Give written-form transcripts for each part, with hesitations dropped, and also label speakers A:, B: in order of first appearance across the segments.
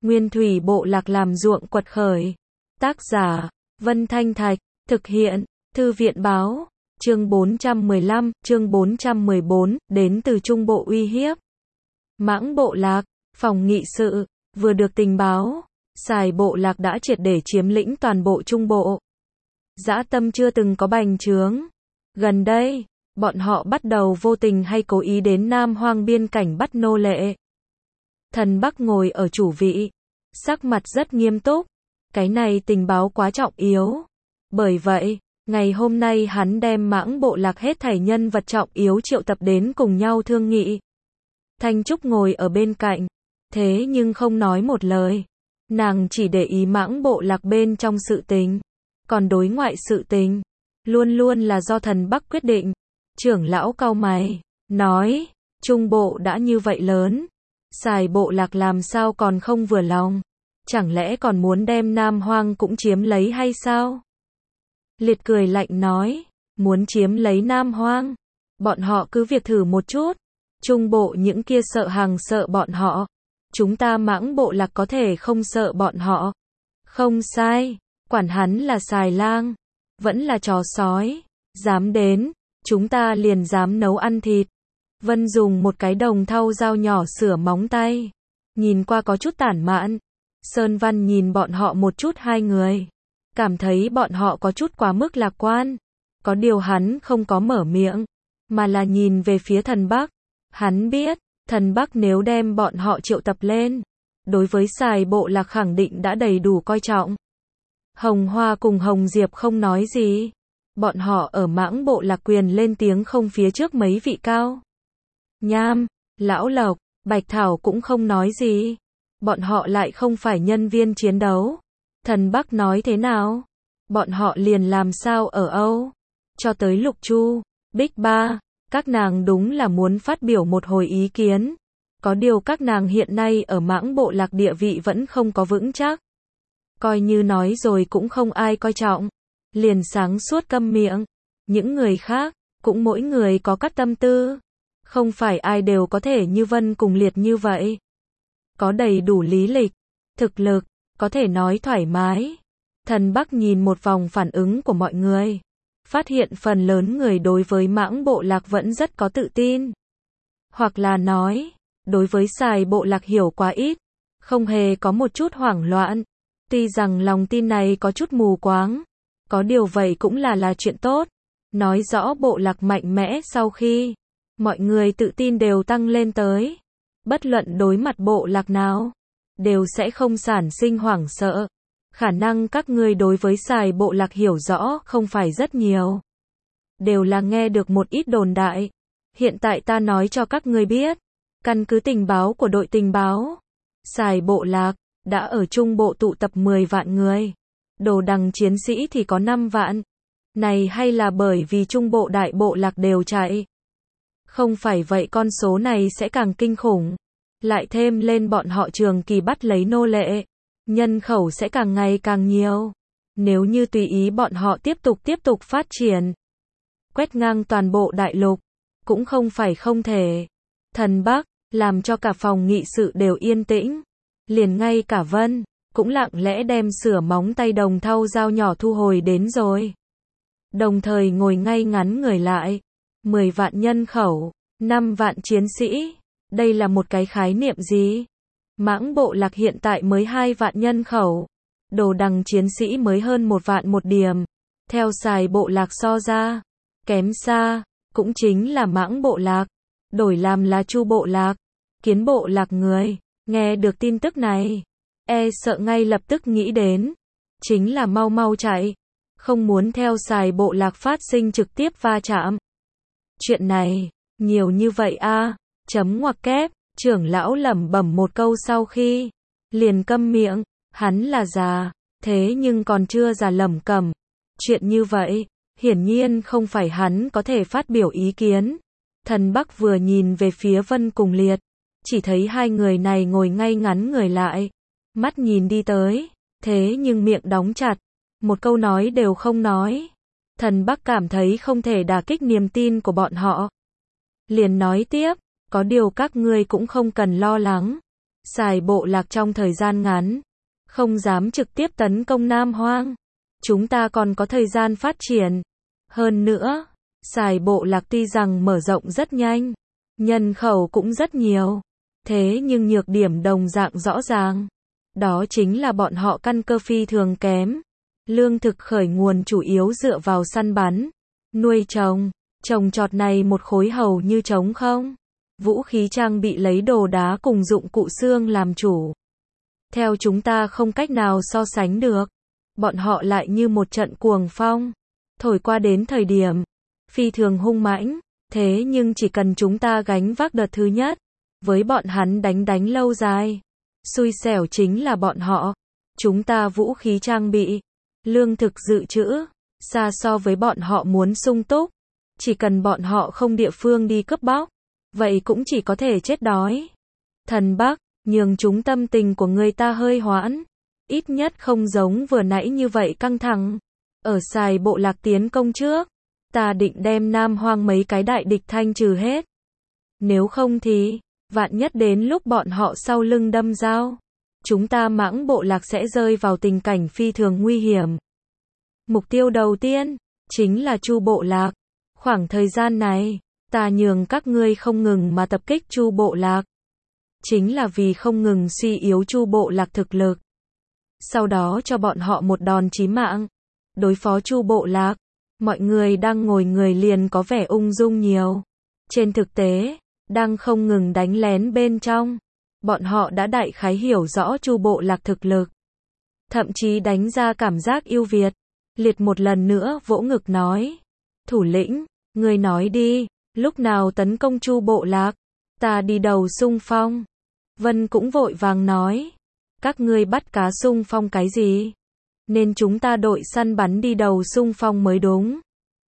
A: Nguyên thủy bộ lạc làm ruộng quật khởi. Tác giả, Vân Thanh Thạch, thực hiện, Thư viện báo, chương 415, chương 414, đến từ Trung Bộ uy hiếp. Mãng bộ lạc, phòng nghị sự, vừa được tình báo, Sài bộ lạc đã triệt để chiếm lĩnh toàn bộ Trung Bộ. Dã tâm chưa từng có bành trướng. Gần đây, bọn họ bắt đầu vô tình hay cố ý đến Nam Hoang biên cảnh bắt nô lệ. Thần Bắc ngồi ở chủ vị, sắc mặt rất nghiêm túc. Cái này tình báo quá trọng yếu. Bởi vậy, ngày hôm nay hắn đem Mãng bộ lạc hết thảy nhân vật trọng yếu triệu tập đến cùng nhau thương nghị. Thanh Trúc ngồi ở bên cạnh, thế nhưng không nói một lời. Nàng chỉ để ý Mãng bộ lạc bên trong sự tình. Còn đối ngoại sự tình, luôn luôn là do Thần Bắc quyết định. Trưởng lão cau mày, nói, Trung Bộ đã như vậy lớn. Sài bộ lạc làm sao còn không vừa lòng? Chẳng lẽ còn muốn đem Nam Hoang cũng chiếm lấy hay sao? Liệt cười lạnh nói, muốn chiếm lấy Nam Hoang, bọn họ cứ việc thử một chút. Trung Bộ những kia sợ hàng sợ bọn họ. Chúng ta Mãng bộ lạc có thể không sợ bọn họ. Không sai, quản hắn là Sài lang, vẫn là chó sói, dám đến, chúng ta liền dám nấu ăn thịt. Vân dùng một cái đồng thau dao nhỏ sửa móng tay, nhìn qua có chút tản mạn. Sơn Văn nhìn bọn họ một chút hai người, cảm thấy bọn họ có chút quá mức lạc quan. Có điều hắn không có mở miệng, mà là nhìn về phía Thần Bắc. Hắn biết, Thần Bắc nếu đem bọn họ triệu tập lên, đối với Sài bộ lạc khẳng định đã đầy đủ coi trọng. Hồng Hoa cùng Hồng Diệp không nói gì. Bọn họ ở Mãng bộ lạc quyền lên tiếng không phía trước mấy vị cao. Nham, Lão Lộc, Bạch Thảo cũng không nói gì. Bọn họ lại không phải nhân viên chiến đấu. Thần Bắc nói thế nào? Bọn họ liền làm sao ở Âu. Cho tới Lục Chu, Bích Ba, các nàng đúng là muốn phát biểu một hồi ý kiến. Có điều các nàng hiện nay ở Mãng bộ lạc địa vị vẫn không có vững chắc. Coi như nói rồi cũng không ai coi trọng. Liền sáng suốt câm miệng. Những người khác, cũng mỗi người có các tâm tư. Không phải ai đều có thể như Vân cùng Liệt như vậy. Có đầy đủ lý lịch, thực lực, có thể nói thoải mái. Thần Bắc nhìn một vòng phản ứng của mọi người. Phát hiện phần lớn người đối với Mãng bộ lạc vẫn rất có tự tin. Hoặc là nói, đối với Sài bộ lạc hiểu quá ít. Không hề có một chút hoảng loạn. Tuy rằng lòng tin này có chút mù quáng. Có điều vậy cũng là chuyện tốt. Nói rõ bộ lạc mạnh mẽ sau khi mọi người tự tin đều tăng lên tới. Bất luận đối mặt bộ lạc nào, đều sẽ không sản sinh hoảng sợ. Khả năng các ngươi đối với Sài bộ lạc hiểu rõ không phải rất nhiều. Đều là nghe được một ít đồn đại. Hiện tại ta nói cho các ngươi biết. Căn cứ tình báo của đội tình báo, Sài bộ lạc đã ở Trung Bộ tụ tập 10 vạn người. Đồ đằng chiến sĩ thì có 5 vạn. Này hay là bởi vì Trung Bộ đại bộ lạc đều chạy. Không phải vậy con số này sẽ càng kinh khủng. Lại thêm lên bọn họ trường kỳ bắt lấy nô lệ. Nhân khẩu sẽ càng ngày càng nhiều. Nếu như tùy ý bọn họ tiếp tục phát triển. Quét ngang toàn bộ đại lục. Cũng không phải không thể. Thần Bắc, làm cho cả phòng nghị sự đều yên tĩnh. Liền ngay cả Vân, cũng lặng lẽ đem sửa móng tay đồng thau dao nhỏ thu hồi đến rồi. Đồng thời ngồi ngay ngắn người lại. 10 vạn nhân khẩu, 5 vạn chiến sĩ. Đây là một cái khái niệm gì? Mãng bộ lạc hiện tại mới 2 vạn nhân khẩu. Đồ đằng chiến sĩ mới hơn 1 vạn một điểm. Theo Sài bộ lạc so ra, kém xa, cũng chính là Mãng bộ lạc. Đổi làm là Chu bộ lạc, Kiến bộ lạc người, nghe được tin tức này, e sợ ngay lập tức nghĩ đến. Chính là mau mau chạy. Không muốn theo Sài bộ lạc phát sinh trực tiếp va chạm. Chuyện này, nhiều như vậy a. Chấm ngoặc kép, trưởng lão lẩm bẩm một câu sau khi liền câm miệng. Hắn là già, thế nhưng còn chưa già lẩm cẩm. Chuyện như vậy, hiển nhiên không phải hắn có thể phát biểu ý kiến. Thần Bắc vừa nhìn về phía Vân cùng Liệt, chỉ thấy hai người này ngồi ngay ngắn người lại, mắt nhìn đi tới, thế nhưng miệng đóng chặt, một câu nói đều không nói. Thần Bắc cảm thấy không thể đả kích niềm tin của bọn họ. Liền nói tiếp, có điều các ngươi cũng không cần lo lắng. Sài bộ lạc trong thời gian ngắn, không dám trực tiếp tấn công Nam Hoang. Chúng ta còn có thời gian phát triển. Hơn nữa, Sài bộ lạc tuy rằng mở rộng rất nhanh, nhân khẩu cũng rất nhiều, thế nhưng nhược điểm đồng dạng rõ ràng. Đó chính là bọn họ căn cơ phi thường kém. Lương thực khởi nguồn chủ yếu dựa vào săn bắn, nuôi trồng trọt này một khối hầu như trống không. Vũ khí trang bị lấy đồ đá cùng dụng cụ xương làm chủ. Theo chúng ta không cách nào so sánh được. Bọn họ lại như một trận cuồng phong, thổi qua đến thời điểm phi thường hung mãnh, thế nhưng chỉ cần chúng ta gánh vác đợt thứ nhất, với bọn hắn đánh lâu dài. Xui xẻo chính là bọn họ. Chúng ta vũ khí trang bị, lương thực dự trữ, xa so với bọn họ muốn sung túc. Chỉ cần bọn họ không địa phương đi cướp bóc, vậy cũng chỉ có thể chết đói. Thần Bắc, nhường chúng tâm tình của người ta hơi hoãn. Ít nhất không giống vừa nãy như vậy căng thẳng. Ở Sài bộ lạc tiến công trước, ta định đem Nam Hoang mấy cái đại địch thanh trừ hết. Nếu không thì, vạn nhất đến lúc bọn họ sau lưng đâm dao, chúng ta Mãng bộ lạc sẽ rơi vào tình cảnh phi thường nguy hiểm. Mục tiêu đầu tiên, chính là Chu bộ lạc. Khoảng thời gian này, ta nhường các ngươi không ngừng mà tập kích Chu bộ lạc. Chính là vì không ngừng suy yếu Chu bộ lạc thực lực. Sau đó cho bọn họ một đòn chí mạng. Đối phó Chu bộ lạc, mọi người đang ngồi người liền có vẻ ung dung nhiều. Trên thực tế, đang không ngừng đánh lén bên trong. Bọn họ đã đại khái hiểu rõ Chu bộ lạc thực lực. Thậm chí đánh ra cảm giác ưu việt. Liệt một lần nữa vỗ ngực nói. Thủ lĩnh, ngươi nói đi, lúc nào tấn công Chu bộ lạc, ta đi đầu xung phong. Vân cũng vội vàng nói. Các ngươi bắt cá xung phong cái gì? Nên chúng ta đội săn bắn đi đầu xung phong mới đúng.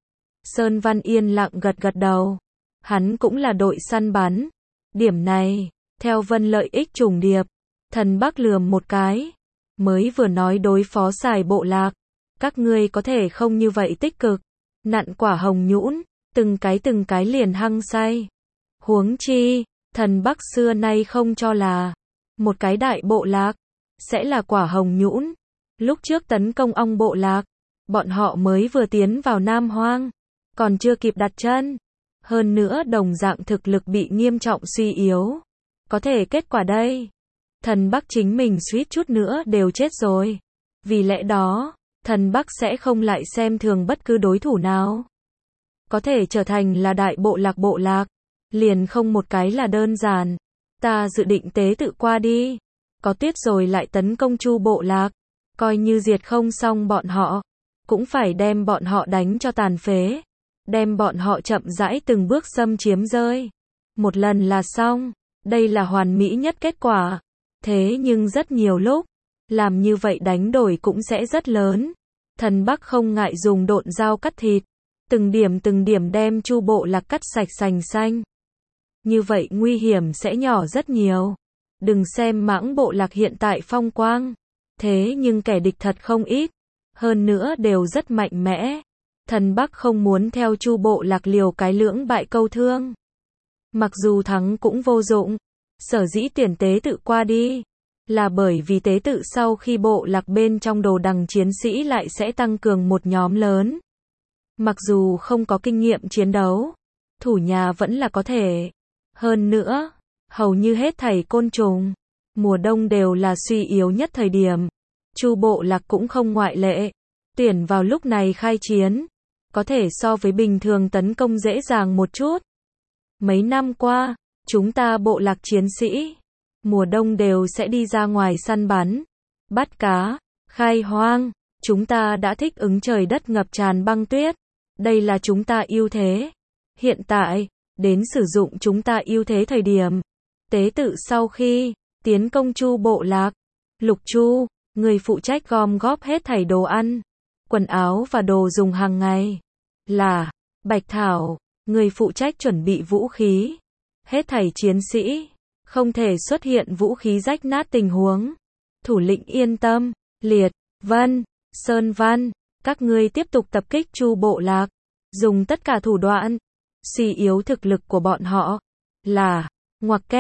A: Sơn Văn yên lặng gật đầu. Hắn cũng là đội săn bắn. Điểm này, theo Vân lợi ích trùng điệp. Thần Bắc lườm một cái. Mới vừa nói đối phó Sài bộ lạc. Các ngươi có thể không như vậy tích cực. Nặn quả hồng nhũn, từng cái liền hăng say. Huống chi, Thần Bắc xưa nay không cho là một cái đại bộ lạc sẽ là quả hồng nhũn. Lúc trước tấn công Ong bộ lạc, bọn họ mới vừa tiến vào Nam Hoang, còn chưa kịp đặt chân. Hơn nữa đồng dạng thực lực bị nghiêm trọng suy yếu. Có thể kết quả đây, Thần Bắc chính mình suýt chút nữa đều chết rồi. Vì lẽ đó, Thần Bắc sẽ không lại xem thường bất cứ đối thủ nào. Có thể trở thành là đại bộ lạc, liền không một cái là đơn giản. Ta dự định tế tự qua đi, có tuyết rồi lại tấn công Chu bộ lạc, coi như diệt không xong bọn họ, cũng phải đem bọn họ đánh cho tàn phế, đem bọn họ chậm rãi từng bước xâm chiếm rơi. Một lần là xong, đây là hoàn mỹ nhất kết quả. Thế nhưng rất nhiều lúc, làm như vậy đánh đổi cũng sẽ rất lớn. Thần Bắc không ngại dùng độn dao cắt thịt, từng điểm đem Chu bộ lạc cắt sạch sành xanh. Như vậy nguy hiểm sẽ nhỏ rất nhiều. Đừng xem Mãng bộ lạc hiện tại phong quang, thế nhưng kẻ địch thật không ít, hơn nữa đều rất mạnh mẽ. Thần Bắc không muốn theo Chu bộ lạc liều cái lưỡng bại câu thương. Mặc dù thắng cũng vô dụng, sở dĩ tuyển tế tự qua đi, là bởi vì tế tự sau khi bộ lạc bên trong đồ đằng chiến sĩ lại sẽ tăng cường một nhóm lớn. Mặc dù không có kinh nghiệm chiến đấu, thủ nhà vẫn là có thể. Hơn nữa, hầu như hết thảy côn trùng, mùa đông đều là suy yếu nhất thời điểm. Chu bộ lạc cũng không ngoại lệ. Tuyển vào lúc này khai chiến, có thể so với bình thường tấn công dễ dàng một chút. Mấy năm qua, chúng ta bộ lạc chiến sĩ, mùa đông đều sẽ đi ra ngoài săn bắn, bắt cá, khai hoang. Chúng ta đã thích ứng trời đất ngập tràn băng tuyết. Đây là chúng ta ưu thế. Hiện tại, đến sử dụng chúng ta ưu thế thời điểm. Tế tự sau khi tiến công Chu bộ lạc, Lục Chu, người phụ trách gom góp hết thảy đồ ăn, quần áo và đồ dùng hàng ngày. Là Bạch Thảo, người phụ trách chuẩn bị vũ khí. Hết thảy chiến sĩ, không thể xuất hiện vũ khí rách nát tình huống. Thủ lĩnh yên tâm, Liệt, Vân, Sơn Văn, các ngươi tiếp tục tập kích Chu bộ lạc, dùng tất cả thủ đoạn, suy yếu thực lực của bọn họ. Là ngoặc kép,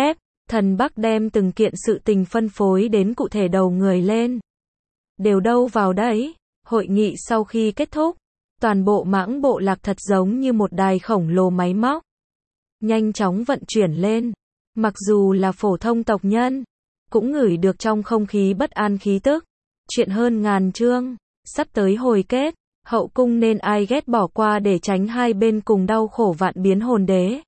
A: Thần Bắc đem từng kiện sự tình phân phối đến cụ thể đầu người lên. Đều đâu vào đấy. Hội nghị sau khi kết thúc, toàn bộ Mãng bộ lạc thật giống như một đài khổng lồ máy móc. Nhanh chóng vận chuyển lên. Mặc dù là phổ thông tộc nhân, cũng ngửi được trong không khí bất an khí tức. Chuyện hơn ngàn chương, sắp tới hồi kết, hậu cung nên ai ghét bỏ qua để tránh hai bên cùng đau khổ vạn biến hồn đế.